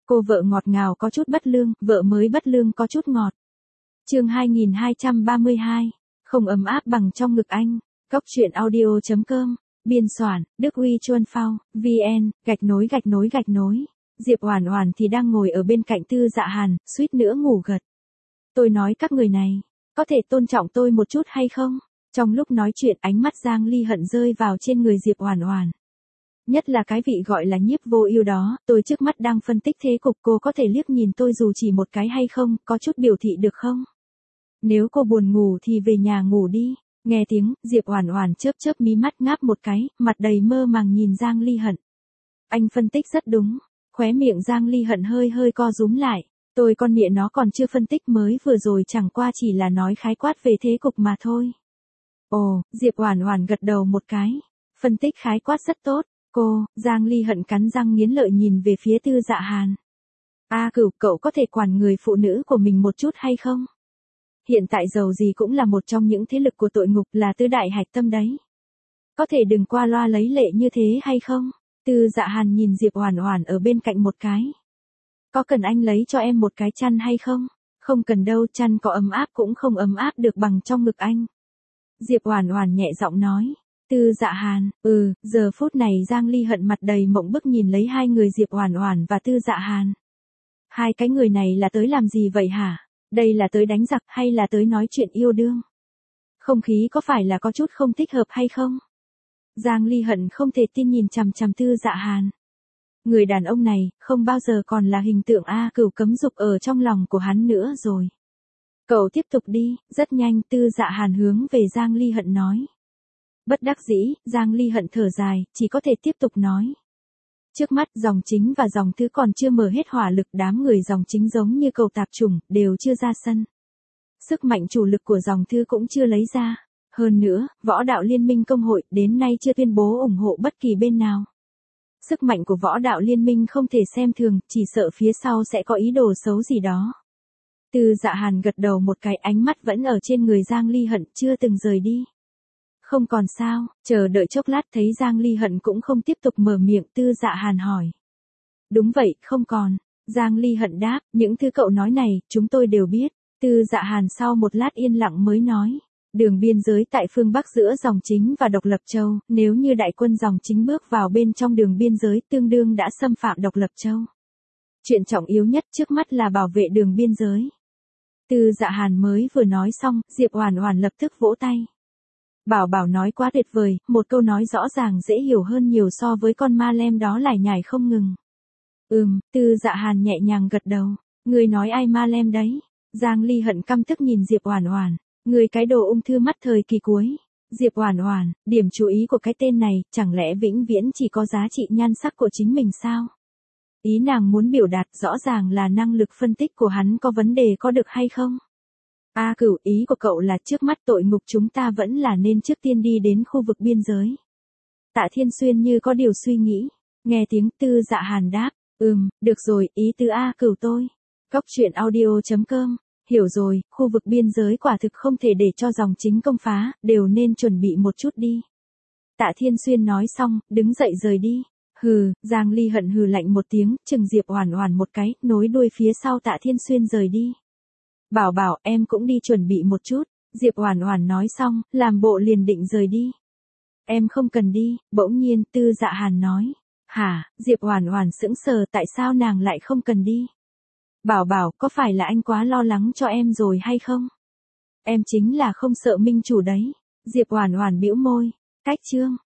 Cô vợ ngọt ngào có chút bất lương, vợ mới bất lương có chút ngọt. Chương 2232. Không ấm áp bằng trong ngực anh. Cốc truyện audio.com. Biên soạn, Đức Huy Chuân Phao, VN, _. Diệp Oản Oản thì đang ngồi ở bên cạnh Tư Dạ Hàn, suýt nữa ngủ gật. Tôi nói các người này, có thể tôn trọng tôi một chút hay không? Trong lúc nói chuyện ánh mắt Giang Ly Hận rơi vào trên người Diệp Oản Oản. Nhất là cái vị gọi là Nhiếp Vô Ưu đó, tôi trước mắt đang phân tích thế cục, cô có thể liếc nhìn tôi dù chỉ một cái hay không, có chút biểu thị được không? Nếu cô buồn ngủ thì về nhà ngủ đi. Nghe tiếng, Diệp Oản Oản chớp chớp mí mắt ngáp một cái, mặt đầy mơ màng nhìn Giang Ly Hận. Anh phân tích rất đúng. Khóe miệng Giang Ly Hận hơi co rúm lại. Tôi con mẹ nó còn chưa phân tích, mới vừa rồi chẳng qua chỉ là nói khái quát về thế cục mà thôi. Ồ, Diệp Oản Oản gật đầu một cái. Phân tích khái quát rất tốt. Cô, Giang Ly Hận cắn răng nghiến lợi nhìn về phía Tư Dạ Hàn. Cửu, cậu có thể quản người phụ nữ của mình một chút hay không? Hiện tại dầu gì cũng là một trong những thế lực của tội ngục, là tứ đại hạch tâm đấy. Có thể đừng qua loa lấy lệ như thế hay không? Tư Dạ Hàn nhìn Diệp Oản Oản ở bên cạnh một cái. Có cần anh lấy cho em một cái chăn hay không? Không cần đâu, chăn có ấm áp cũng không ấm áp được bằng trong ngực anh. Diệp Oản Oản nhẹ giọng nói. Tư Dạ Hàn, giờ phút này Giang Ly Hận mặt đầy mộng bức nhìn lấy hai người Diệp Oản Oản và Tư Dạ Hàn. Hai cái người này là tới làm gì vậy hả? Đây là tới đánh giặc hay là tới nói chuyện yêu đương? Không khí có phải là có chút không thích hợp hay không? Giang Ly Hận không thể tin nhìn chằm chằm Tư Dạ Hàn. Người đàn ông này, không bao giờ còn là hình tượng Cửu cấm dục ở trong lòng của hắn nữa rồi. Cậu tiếp tục đi. Rất nhanh Tư Dạ Hàn hướng về Giang Ly Hận nói. Bất đắc dĩ, Giang Ly Hận thở dài, chỉ có thể tiếp tục nói. Trước mắt dòng chính và dòng thư còn chưa mở hết hỏa lực, đám người dòng chính giống như cầu tạp chủng, đều chưa ra sân. Sức mạnh chủ lực của dòng thư cũng chưa lấy ra. Hơn nữa, Võ Đạo Liên minh Công hội đến nay chưa tuyên bố ủng hộ bất kỳ bên nào. Sức mạnh của Võ Đạo Liên minh không thể xem thường, chỉ sợ phía sau sẽ có ý đồ xấu gì đó. Tư Dạ Hàn gật đầu một cái, ánh mắt vẫn ở trên người Giang Ly Hận, chưa từng rời đi. Không còn sao, chờ đợi chốc lát thấy Giang Ly Hận cũng không tiếp tục mở miệng, Tư Dạ Hàn hỏi. Đúng vậy, không còn. Giang Ly Hận đáp, những thứ cậu nói này, chúng tôi đều biết. Tư Dạ Hàn sau một lát yên lặng mới nói. Đường biên giới tại phương Bắc giữa dòng chính và độc lập châu, nếu như đại quân dòng chính bước vào bên trong đường biên giới, tương đương đã xâm phạm độc lập châu. Chuyện trọng yếu nhất trước mắt là bảo vệ đường biên giới. Tư Dạ Hàn mới vừa nói xong, Diệp Oản Oản lập tức vỗ tay. Bảo nói quá tuyệt vời, một câu nói rõ ràng dễ hiểu hơn nhiều so với con ma lem đó lải nhải không ngừng. Tư Dạ Hàn nhẹ nhàng gật đầu. Người nói ai ma lem đấy? Giang Ly Hận căm tức nhìn Diệp Oản Oản. Người cái đồ ung thư mắt thời kỳ cuối. Diệp Oản Oản, điểm chú ý của cái tên này, chẳng lẽ vĩnh viễn chỉ có giá trị nhan sắc của chính mình sao? Ý nàng muốn biểu đạt rõ ràng là năng lực phân tích của hắn có vấn đề, có được hay không? Cửu, ý của cậu là trước mắt tội ngục chúng ta vẫn là nên trước tiên đi đến khu vực biên giới. Tạ Thiên Xuyên như có điều suy nghĩ. Nghe tiếng Tư Dạ Hàn đáp. Được rồi, ý tứ Cửu tôi. Cốc truyện audio.com. Hiểu rồi, khu vực biên giới quả thực không thể để cho dòng chính công phá, đều nên chuẩn bị một chút đi. Tạ Thiên Xuyên nói xong, đứng dậy rời đi. Giang Ly Hận hừ lạnh một tiếng, chừng Diệp Oản Oản một cái, nối đuôi phía sau Tạ Thiên Xuyên rời đi. Bảo, em cũng đi chuẩn bị một chút. Diệp Oản Oản nói xong, làm bộ liền định rời đi. Em không cần đi, bỗng nhiên Tư Dạ Hàn nói. Hả? Diệp Oản Oản sững sờ, tại sao nàng lại không cần đi? Bảo, có phải là anh quá lo lắng cho em rồi hay không? Em chính là không sợ minh chủ đấy. Diệp Oản Oản bĩu môi. Cách chương.